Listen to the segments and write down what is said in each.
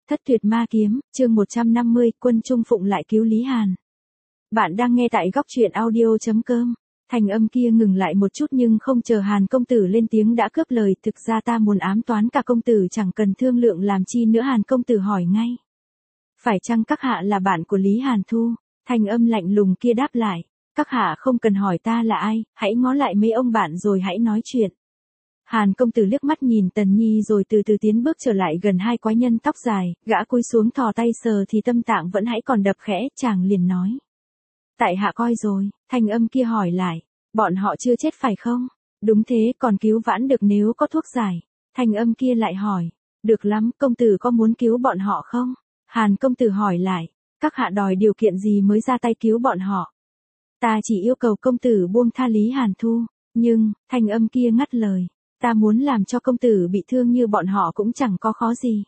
Thất tuyệt ma kiếm, chương 150, quân trung phụng lại cứu Lý Hàn. Bạn đang nghe tại góc truyện audio.com. Thanh âm kia ngừng lại một chút nhưng không chờ Hàn công tử lên tiếng đã cướp lời, thực ra ta muốn ám toán cả công tử chẳng cần thương lượng làm chi nữa. Hàn công tử hỏi ngay. Phải chăng các hạ là bạn của Lý Hàn Thu? Thanh âm lạnh lùng kia đáp lại. Các hạ không cần hỏi ta là ai, hãy ngó lại mấy ông bạn rồi hãy nói chuyện. Hàn công tử liếc mắt nhìn Tần Nhi rồi từ từ tiến bước trở lại gần hai quái nhân tóc dài, gã cúi xuống thò tay sờ thì tâm tạng vẫn hãy còn đập khẽ, chàng liền nói. Tại hạ coi rồi, thanh âm kia hỏi lại, bọn họ chưa chết phải không? Đúng thế, còn cứu vãn được nếu có thuốc giải. Thanh âm kia lại hỏi, được lắm, công tử có muốn cứu bọn họ không? Hàn công tử hỏi lại, các hạ đòi điều kiện gì mới ra tay cứu bọn họ? Ta chỉ yêu cầu công tử buông tha Lý Hàn Thu, nhưng, thanh âm kia ngắt lời. Ta muốn làm cho công tử bị thương như bọn họ cũng chẳng có khó gì.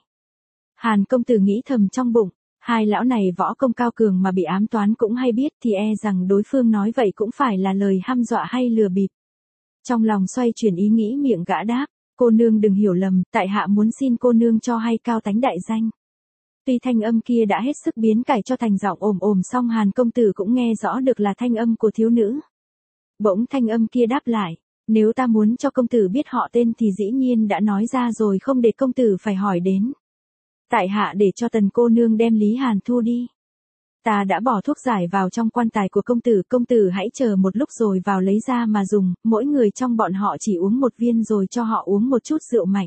Hàn công tử nghĩ thầm trong bụng, hai lão này võ công cao cường mà bị ám toán cũng hay biết thì e rằng đối phương nói vậy cũng phải là lời hăm dọa hay lừa bịp. Trong lòng xoay chuyển ý nghĩ miệng gã đáp, cô nương đừng hiểu lầm, tại hạ muốn xin cô nương cho hay cao tánh đại danh. Tuy thanh âm kia đã hết sức biến cải cho thành giọng ồm ồm song Hàn công tử cũng nghe rõ được là thanh âm của thiếu nữ. Bỗng thanh âm kia đáp lại. Nếu ta muốn cho công tử biết họ tên thì dĩ nhiên đã nói ra rồi không để công tử phải hỏi đến. Tại hạ để cho Tần cô nương đem Lý Hàn Thu đi. Ta đã bỏ thuốc giải vào trong quan tài của công tử hãy chờ một lúc rồi vào lấy ra mà dùng, mỗi người trong bọn họ chỉ uống một viên rồi cho họ uống một chút rượu mạnh.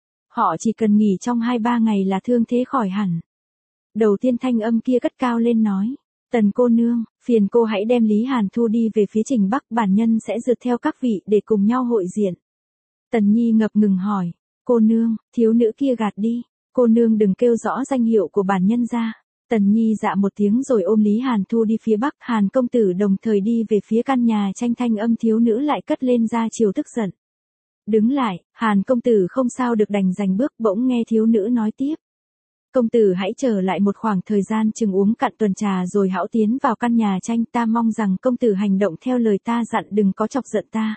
Họ chỉ cần nghỉ trong 2-3 ngày là thương thế khỏi hẳn. Đầu tiên thanh âm kia cất cao lên nói. Tần cô nương, phiền cô hãy đem Lý Hàn Thu đi về phía Trình Bắc, bản nhân sẽ rượt theo các vị để cùng nhau hội diện. Tần Nhi ngập ngừng hỏi, cô nương, thiếu nữ kia gạt đi, cô nương đừng kêu rõ danh hiệu của bản nhân ra. Tần Nhi dạ một tiếng rồi ôm Lý Hàn Thu đi phía Bắc, Hàn công tử đồng thời đi về phía căn nhà tranh. Thanh âm thiếu nữ lại cất lên ra chiều tức giận. Đứng lại, Hàn công tử không sao được đành giành bước, bỗng nghe thiếu nữ nói tiếp. Công tử hãy chờ lại một khoảng thời gian chừng uống cạn tuần trà rồi hãy tiến vào căn nhà tranh, ta mong rằng công tử hành động theo lời ta dặn, đừng có chọc giận ta.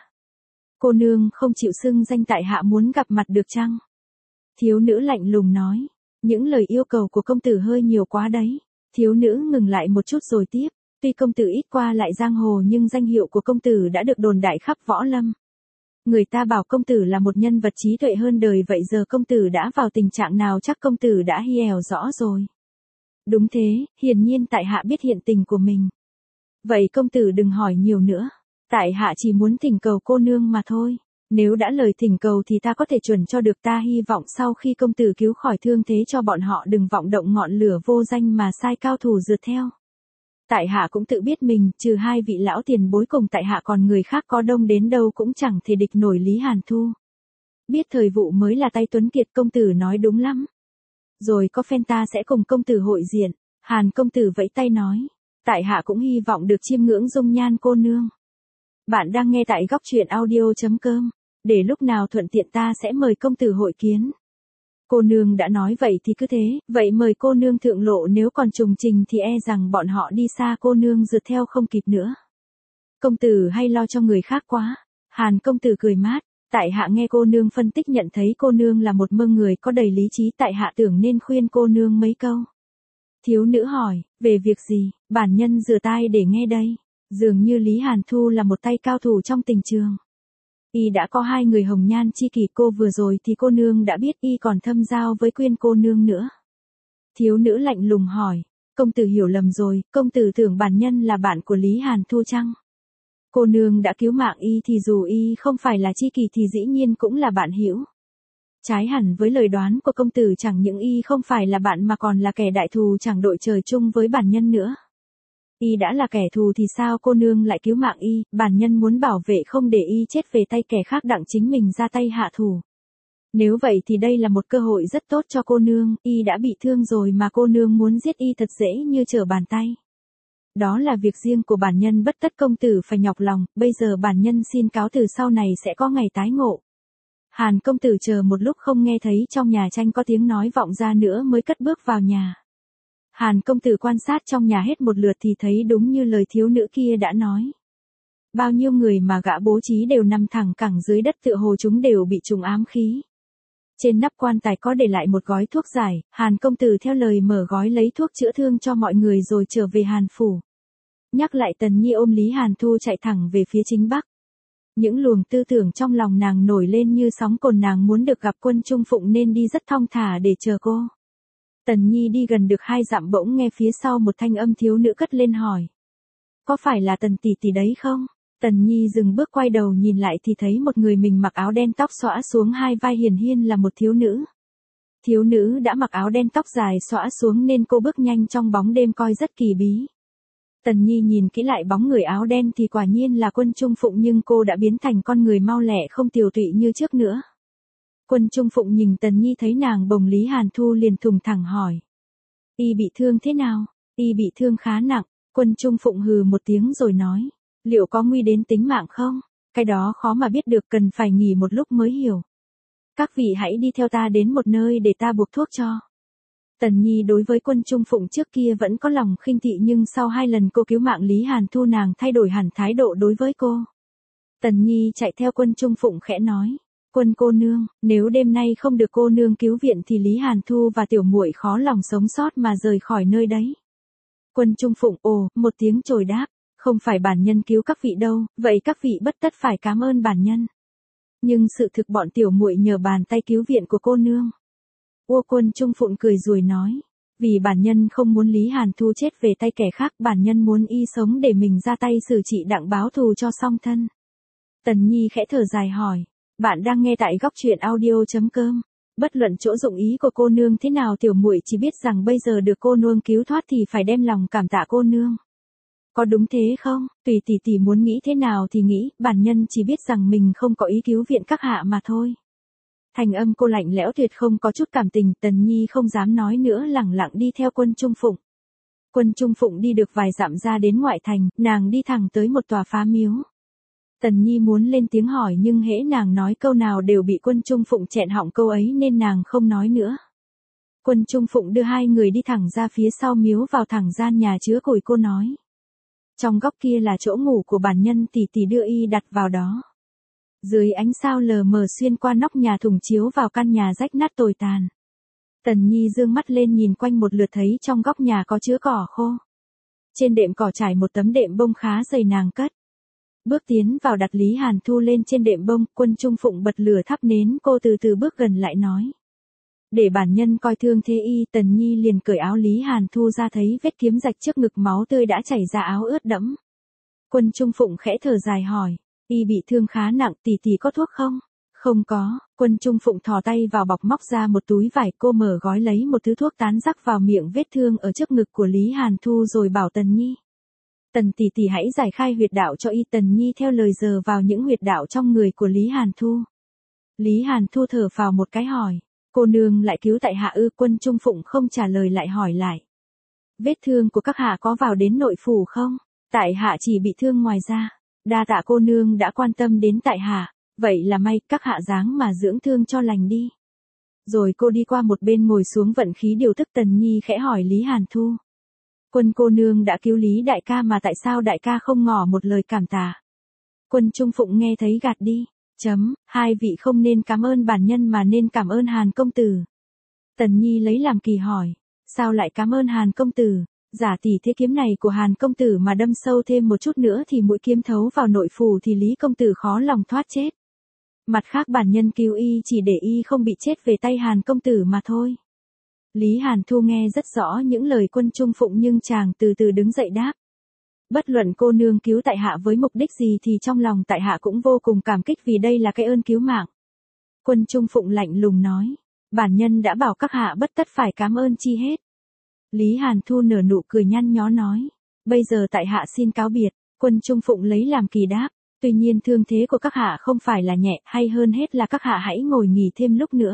Cô nương không chịu xưng danh, tại hạ muốn gặp mặt được chăng? Thiếu nữ lạnh lùng nói, những lời yêu cầu của công tử hơi nhiều quá đấy. Thiếu nữ ngừng lại một chút rồi tiếp, tuy công tử ít qua lại giang hồ nhưng danh hiệu của công tử đã được đồn đại khắp võ lâm. Người ta bảo công tử là một nhân vật trí tuệ hơn đời, vậy giờ công tử đã vào tình trạng nào chắc công tử đã hiểu rõ rồi. Đúng thế, hiển nhiên tại hạ biết hiện tình của mình. Vậy công tử đừng hỏi nhiều nữa, tại hạ chỉ muốn thỉnh cầu cô nương mà thôi. Nếu đã lời thỉnh cầu thì ta có thể chuẩn cho được, ta hy vọng sau khi công tử cứu khỏi thương thế cho bọn họ đừng vọng động ngọn lửa vô danh mà sai cao thủ rượt theo. Tại hạ cũng tự biết mình, trừ hai vị lão tiền bối cùng tại hạ còn người khác có đông đến đâu cũng chẳng thể địch nổi Lý Hàn Thu. Biết thời vụ mới là tay tuấn kiệt, công tử nói đúng lắm. Rồi có phen ta sẽ cùng công tử hội diện. Hàn công tử vẫy tay nói. Tại hạ cũng hy vọng được chiêm ngưỡng dung nhan cô nương. Bạn đang nghe tại góc truyện audio.com. Để lúc nào thuận tiện ta sẽ mời công tử hội kiến. Cô nương đã nói vậy thì cứ thế, vậy mời cô nương thượng lộ, nếu còn trùng trình thì e rằng bọn họ đi xa cô nương rượt theo không kịp nữa. Công tử hay lo cho người khác quá. Hàn công tử cười mát, tại hạ nghe cô nương phân tích nhận thấy cô nương là một người có đầy lý trí, tại hạ tưởng nên khuyên cô nương mấy câu. Thiếu nữ hỏi, về việc gì? Bản nhân rửa tai để nghe đây. Dường như Lý Hàn Thu là một tay cao thủ trong tình trường. Y đã có 2 người hồng nhan chi kỷ, cô vừa rồi thì cô nương đã biết, y còn thâm giao với Quyên cô nương nữa. Thiếu nữ lạnh lùng hỏi, công tử hiểu lầm rồi, công tử tưởng bản nhân là bạn của Lý Hàn Thu chăng? Cô nương đã cứu mạng y thì dù y không phải là chi kỷ thì dĩ nhiên cũng là bạn hữu. Trái hẳn với lời đoán của công tử, chẳng những y không phải là bạn mà còn là kẻ đại thù chẳng đội trời chung với bản nhân nữa. Y đã là kẻ thù thì sao cô nương lại cứu mạng y, bản nhân muốn bảo vệ không để y chết về tay kẻ khác đặng chính mình ra tay hạ thủ. Nếu vậy thì đây là một cơ hội rất tốt cho cô nương, y đã bị thương rồi mà cô nương muốn giết y thật dễ như trở bàn tay. Đó là việc riêng của bản nhân, bất tất công tử phải nhọc lòng, bây giờ bản nhân xin cáo từ, sau này sẽ có ngày tái ngộ. Hàn công tử chờ một lúc không nghe thấy trong nhà tranh có tiếng nói vọng ra nữa mới cất bước vào nhà. Hàn công tử quan sát trong nhà hết một lượt thì thấy đúng như lời thiếu nữ kia đã nói. Bao nhiêu người mà gã bố trí đều nằm thẳng cẳng dưới đất, tựa hồ chúng đều bị trùng ám khí. Trên nắp quan tài có để lại một gói thuốc giải, Hàn công tử theo lời mở gói lấy thuốc chữa thương cho mọi người rồi trở về Hàn phủ. Nhắc lại Tần Nhi ôm Lý Hàn Thu chạy thẳng về phía chính bắc. Những luồng tư tưởng trong lòng nàng nổi lên như sóng cồn, nàng muốn được gặp Quân Trung Phụng nên đi rất thong thả để chờ cô. Tần Nhi đi gần được 2 dặm bỗng nghe phía sau một thanh âm thiếu nữ cất lên hỏi. Có phải là Tần tỷ tỷ đấy không? Tần Nhi dừng bước quay đầu nhìn lại thì thấy một người mình mặc áo đen tóc xõa xuống 2 vai, hiển nhiên là một thiếu nữ. Thiếu nữ đã mặc áo đen tóc dài xõa xuống nên cô bước nhanh trong bóng đêm coi rất kỳ bí. Tần Nhi nhìn kỹ lại bóng người áo đen thì quả nhiên là Quân Trung Phụng, nhưng cô đã biến thành con người mau lẹ không tiều tụy như trước nữa. Quân Trung Phụng nhìn Tần Nhi thấy nàng bồng Lý Hàn Thu liền thùng thẳng hỏi. Y bị thương thế nào? Y bị thương khá nặng. Quân Trung Phụng hừ một tiếng rồi nói. Liệu có nguy đến tính mạng không? Cái đó khó mà biết được, cần phải nghỉ một lúc mới hiểu. Các vị hãy đi theo ta đến một nơi để ta buộc thuốc cho. Tần Nhi đối với Quân Trung Phụng trước kia vẫn có lòng khinh thị, nhưng sau 2 lần cô cứu mạng Lý Hàn Thu nàng thay đổi hẳn thái độ đối với cô. Tần Nhi chạy theo Quân Trung Phụng khẽ nói. Quân cô nương, nếu đêm nay không được cô nương cứu viện thì Lý Hàn Thu và tiểu muội khó lòng sống sót mà rời khỏi nơi đấy. Quân Trung Phụng ồ một tiếng chồi đáp. Không phải bản nhân cứu các vị đâu, vậy các vị bất tất phải cảm ơn bản nhân. Nhưng sự thực bọn tiểu muội nhờ bàn tay cứu viện của cô nương. Quân Trung Phụng cười rồi nói. Vì bản nhân không muốn Lý Hàn Thu chết về tay kẻ khác, bản nhân muốn y sống để mình ra tay xử trị đặng báo thù cho song thân. Tần Nhi khẽ thở dài hỏi. Bạn đang nghe tại góc truyện audio.com. Bất luận chỗ dụng ý của cô nương thế nào, tiểu muội chỉ biết rằng bây giờ được cô nương cứu thoát thì phải đem lòng cảm tạ cô nương. Có đúng thế không? Tùy tỷ tỷ muốn nghĩ thế nào thì nghĩ, bản nhân chỉ biết rằng mình không có ý cứu viện các hạ mà thôi. Thành âm cô lạnh lẽo tuyệt không có chút cảm tình. Tần Nhi không dám nói nữa, lẳng lặng đi theo Quân Trung Phụng. Quân Trung Phụng đi được vài dặm ra đến ngoại thành, nàng đi thẳng tới một tòa phá miếu. Tần Nhi muốn lên tiếng hỏi nhưng hễ nàng nói câu nào đều bị Quân Trung Phụng chẹn họng câu ấy nên nàng không nói nữa. Quân Trung Phụng đưa 2 người đi thẳng ra phía sau miếu, vào thẳng gian nhà chứa củi. Cô nói. Trong góc kia là chỗ ngủ của bản nhân, tỷ tỷ đưa y đặt vào đó. Dưới ánh sao lờ mờ xuyên qua nóc nhà thủng chiếu vào căn nhà rách nát tồi tàn. Tần Nhi dương mắt lên nhìn quanh một lượt thấy trong góc nhà có chứa cỏ khô. Trên đệm cỏ trải một tấm đệm bông khá dày, nàng cất bước tiến vào đặt Lý Hàn Thu lên trên đệm bông. Quân Trung Phụng bật lửa thắp nến, cô từ từ bước gần lại nói. Để bản nhân coi thương thế y. Tần Nhi liền cởi áo Lý Hàn Thu ra, thấy vết kiếm rạch trước ngực, máu tươi đã chảy ra, áo ướt đẫm. Quân Trung Phụng khẽ thở dài hỏi. Y bị thương khá nặng, tỷ tỷ có thuốc không? Không có. Quân Trung Phụng thò tay vào bọc móc ra một túi vải, cô mở gói lấy một thứ thuốc tán rắc vào miệng vết thương ở trước ngực của Lý Hàn Thu rồi bảo Tần Nhi. Tần tỷ tỷ hãy giải khai huyệt đạo cho y. Tần Nhi theo lời giờ vào những huyệt đạo trong người của Lý Hàn Thu. Lý Hàn Thu thở phào một cái hỏi. Cô nương lại cứu tại hạ ư? Quân Trung Phụng không trả lời lại hỏi lại. Vết thương của các hạ có vào đến nội phủ không? Tại hạ chỉ bị thương ngoài da. Đa tạ cô nương đã quan tâm đến tại hạ. Vậy là may, các hạ dáng mà dưỡng thương cho lành đi. Rồi cô đi qua một bên ngồi xuống vận khí điều tức. Tần Nhi khẽ hỏi Lý Hàn Thu. Quân cô nương đã cứu Lý đại ca mà tại sao đại ca không ngỏ một lời cảm tạ? Quân Trung Phụng nghe thấy gạt đi. Hai vị không nên cảm ơn bản nhân mà nên cảm ơn Hàn công tử. Tần Nhi lấy làm kỳ hỏi. Sao lại cảm ơn Hàn công tử? Giả tỷ thế kiếm này của Hàn công tử mà đâm sâu thêm một chút nữa thì mũi kiếm thấu vào nội phủ thì Lý công tử khó lòng thoát chết. Mặt khác bản nhân cứu y chỉ để y không bị chết về tay Hàn công tử mà thôi. Lý Hàn Thu nghe rất rõ những lời Quân Trung Phụng nhưng chàng từ từ đứng dậy đáp. Bất luận cô nương cứu tại hạ với mục đích gì thì trong lòng tại hạ cũng vô cùng cảm kích, vì đây là cái ơn cứu mạng. Quân Trung Phụng lạnh lùng nói. Bản nhân đã bảo các hạ bất tất phải cảm ơn chi hết. Lý Hàn Thu nở nụ cười nhăn nhó nói. Bây giờ tại hạ xin cáo biệt. Quân Trung Phụng lấy làm kỳ đáp. Tuy nhiên thương thế của các hạ không phải là nhẹ, hay hơn hết là các hạ hãy ngồi nghỉ thêm lúc nữa.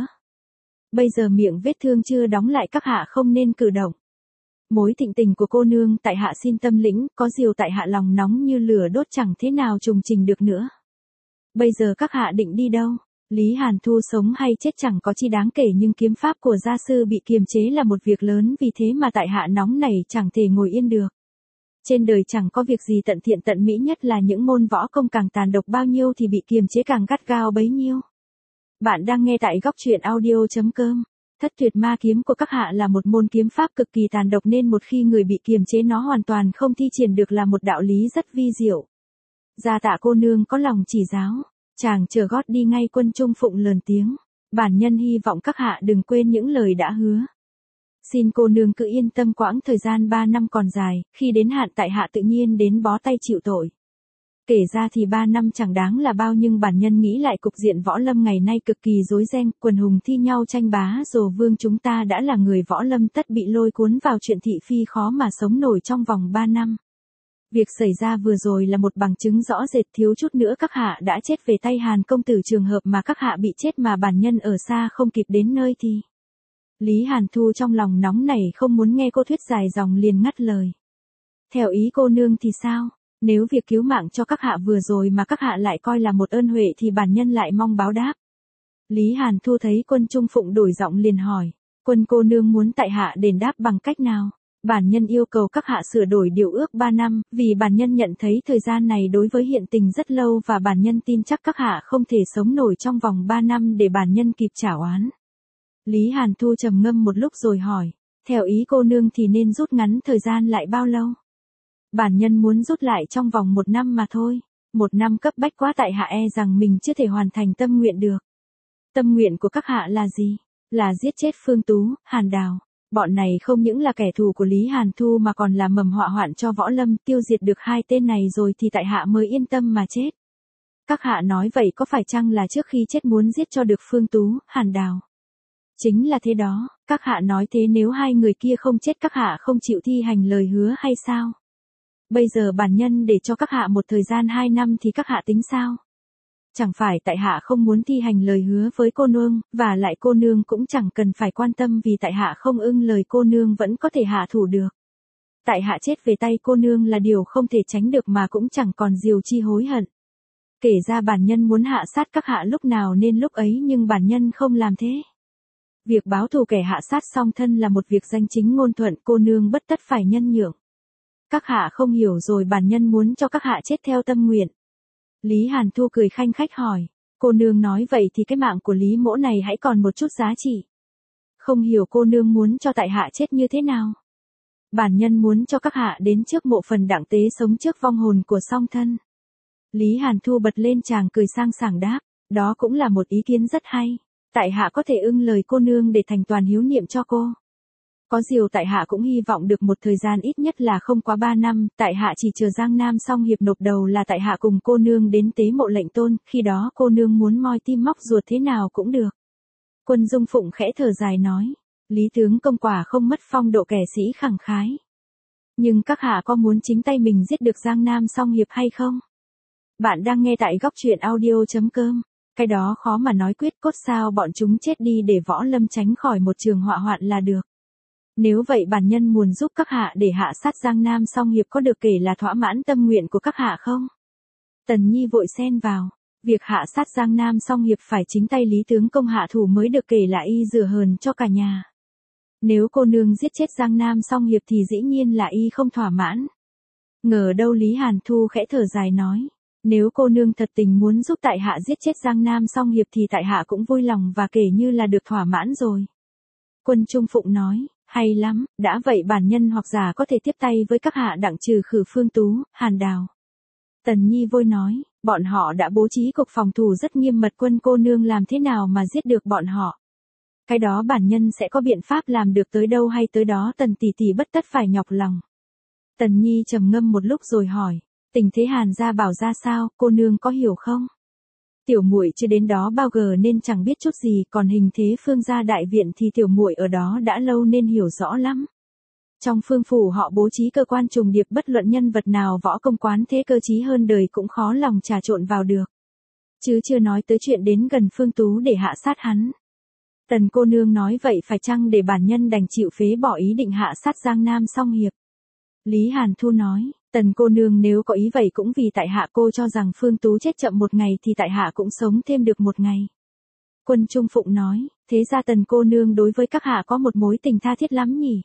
Bây giờ miệng vết thương chưa đóng lại, các hạ không nên cử động. Mối thịnh tình của cô nương tại hạ xin tâm lĩnh, có điều tại hạ lòng nóng như lửa đốt chẳng thế nào trùng trình được nữa. Bây giờ các hạ định đi đâu? Lý Hàn Thu sống hay chết chẳng có chi đáng kể, nhưng kiếm pháp của gia sư bị kiềm chế là một việc lớn, vì thế mà tại hạ nóng này chẳng thể ngồi yên được. Trên đời chẳng có việc gì tận thiện tận mỹ, nhất là những môn võ công càng tàn độc bao nhiêu thì bị kiềm chế càng gắt gao bấy nhiêu. Bạn đang nghe tại góc truyện audio.com. Thất tuyệt ma kiếm của các hạ là một môn kiếm pháp cực kỳ tàn độc nên một khi người bị kiềm chế nó hoàn toàn không thi triển được là một đạo lý rất vi diệu. Gia Tạ cô nương có lòng chỉ giáo, chàng chờ gót đi ngay. Quân Trung Phụng lớn tiếng. Bản nhân hy vọng các hạ đừng quên những lời đã hứa. Xin cô nương cứ yên tâm, quãng thời gian 3 năm còn dài, khi đến hạn tại hạ tự nhiên đến bó tay chịu tội. Kể ra thì 3 năm chẳng đáng là bao, nhưng bản nhân nghĩ lại cục diện võ lâm ngày nay cực kỳ rối ren, quần hùng thi nhau tranh bá rồ vương, chúng ta đã là người võ lâm tất bị lôi cuốn vào chuyện thị phi, khó mà sống nổi trong vòng 3 năm. Việc xảy ra vừa rồi là một bằng chứng rõ rệt, thiếu chút nữa các hạ đã chết về tay Hàn công tử. Trường hợp mà các hạ bị chết mà bản nhân ở xa không kịp đến nơi thì... Lý Hàn Thu trong lòng nóng nảy không muốn nghe cô thuyết dài dòng liền ngắt lời. Theo ý cô nương thì sao? Nếu việc cứu mạng cho các hạ vừa rồi mà các hạ lại coi là một ơn huệ thì bản nhân lại mong báo đáp. Lý Hàn Thu thấy Quân Trung Phụng đổi giọng liền hỏi. Quân cô nương muốn tại hạ đền đáp bằng cách nào? Bản nhân yêu cầu các hạ sửa đổi điều ước 3 năm, vì bản nhân nhận thấy thời gian này đối với hiện tình rất lâu và bản nhân tin chắc các hạ không thể sống nổi trong vòng 3 năm để bản nhân kịp trả oán. Lý Hàn Thu trầm ngâm một lúc rồi hỏi. Theo ý cô nương thì nên rút ngắn thời gian lại bao lâu? Bản nhân muốn rút lại trong vòng 1 năm mà thôi. 1 năm cấp bách quá, tại hạ e rằng mình chưa thể hoàn thành tâm nguyện được. Tâm nguyện của các hạ là gì? Là giết chết Phương Tú, Hàn Đào. Bọn này không những là kẻ thù của Lý Hàn Thu mà còn là mầm họa hoạn cho võ lâm. Tiêu diệt được 2 tên này rồi thì tại hạ mới yên tâm mà chết. Các hạ nói vậy có phải chăng là trước khi chết muốn giết cho được Phương Tú, Hàn Đào? Chính là thế đó. Các hạ nói thế nếu 2 người kia không chết các hạ không chịu thi hành lời hứa hay sao? Bây giờ bản nhân để cho các hạ một thời gian 2 năm thì các hạ tính sao? Chẳng phải tại hạ không muốn thi hành lời hứa với cô nương, và lại cô nương cũng chẳng cần phải quan tâm vì tại hạ không ưng lời cô nương vẫn có thể hạ thủ được. Tại hạ chết về tay cô nương là điều không thể tránh được mà cũng chẳng còn điều chi hối hận. Kể ra bản nhân muốn hạ sát các hạ lúc nào nên lúc ấy nhưng bản nhân không làm thế. Việc báo thù kẻ hạ sát song thân là một việc danh chính ngôn thuận, cô nương bất tất phải nhân nhượng. Các hạ không hiểu rồi, bản nhân muốn cho các hạ chết theo tâm nguyện. Lý Hàn Thu cười khanh khách hỏi. Cô nương nói vậy thì cái mạng của Lý mỗ này hãy còn một chút giá trị. Không hiểu cô nương muốn cho tại hạ chết như thế nào? Bản nhân muốn cho các hạ đến trước mộ phần đặng tế sống trước vong hồn của song thân. Lý Hàn Thu bật lên chàng cười sang sảng đáp. Đó cũng là một ý kiến rất hay. Tại hạ có thể ưng lời cô nương để thành toàn hiếu niệm cho cô. Có điều tại hạ cũng hy vọng được một thời gian ít nhất là không quá 3 năm, tại hạ chỉ chờ Giang Nam xong hiệp nộp đầu là tại hạ cùng cô nương đến tế mộ lệnh tôn, khi đó cô nương muốn moi tim móc ruột thế nào cũng được. Quân Dung Phụng khẽ thở dài nói, Lý tướng công quả không mất phong độ kẻ sĩ khẳng khái. Nhưng các hạ có muốn chính tay mình giết được Giang Nam xong hiệp hay không? Bạn đang nghe tại góc truyện audio.com. Cái đó khó mà nói quyết, cốt sao bọn chúng chết đi để võ lâm tránh khỏi một trường họa hoạn là được. Nếu vậy bản nhân muốn giúp các hạ để hạ sát Giang Nam song hiệp có được kể là thỏa mãn tâm nguyện của các hạ không? Tần Nhi vội xen vào. Việc hạ sát Giang Nam song hiệp phải chính tay Lý tướng công hạ thủ mới được kể là y rửa hờn cho cả nhà. Nếu cô nương giết chết Giang Nam song hiệp thì dĩ nhiên là y không thỏa mãn. Ngờ đâu Lý Hàn Thu khẽ thở dài nói. Nếu cô nương thật tình muốn giúp tại hạ giết chết Giang Nam song hiệp thì tại hạ cũng vui lòng và kể như là được thỏa mãn rồi. Quân Trung Phụng nói. Hay lắm, đã vậy bản nhân hoặc giả có thể tiếp tay với các hạ đặng trừ khử Phương Tú, Hàn Đào. Tần Nhi vội nói, bọn họ đã bố trí cục phòng thủ rất nghiêm mật, quân cô nương làm thế nào mà giết được bọn họ? Cái đó bản nhân sẽ có biện pháp làm được, tới đâu hay tới đó, Tần tỷ tỷ bất tất phải nhọc lòng. Tần Nhi trầm ngâm một lúc rồi hỏi, tình thế Hàn gia bảo ra sao, cô nương có hiểu không? Tiểu muội chưa đến đó bao giờ nên chẳng biết chút gì, còn hình thế Phương gia đại viện thì tiểu muội ở đó đã lâu nên hiểu rõ lắm. Trong phương phủ họ bố trí cơ quan trùng điệp, bất luận nhân vật nào võ công quán thế cơ trí hơn đời cũng khó lòng trà trộn vào được. Chứ chưa nói tới chuyện đến gần Phương Tú để hạ sát hắn. Tần cô nương nói vậy phải chăng để bản nhân đành chịu phế bỏ ý định hạ sát Giang Nam song hiệp? Lý Hàn Thu nói, Tần cô nương nếu có ý vậy cũng vì tại hạ cô cho rằng Phương Tú chết chậm 1 ngày thì tại hạ cũng sống thêm được 1 ngày. Quân Trung Phụng nói, thế ra Tần cô nương đối với các hạ có một mối tình tha thiết lắm nhỉ?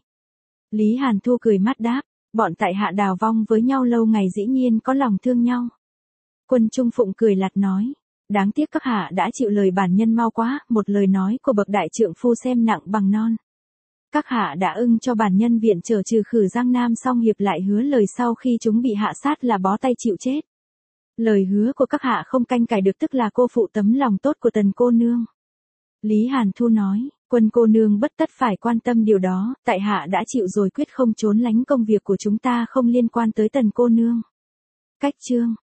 Lý Hàn Thu cười mắt đáp, bọn tại hạ đào vong với nhau lâu ngày dĩ nhiên có lòng thương nhau. Quân Trung Phụng cười lạt nói, Đáng tiếc các hạ đã chịu lời bản nhân mau quá, một lời nói của bậc đại trượng phu xem nặng bằng non. Các hạ đã ưng cho bản nhân viện trở trừ khử Giang Nam, xong hiệp lại hứa lời sau khi chúng bị hạ sát là bó tay chịu chết. Lời hứa của các hạ không canh cải được, tức là cô phụ tấm lòng tốt của Tần cô nương. Lý Hàn Thu nói, Quân cô nương bất tất phải quan tâm điều đó, tại hạ đã chịu rồi, quyết không trốn lánh công việc của chúng ta không liên quan tới Tần cô nương. Cách chương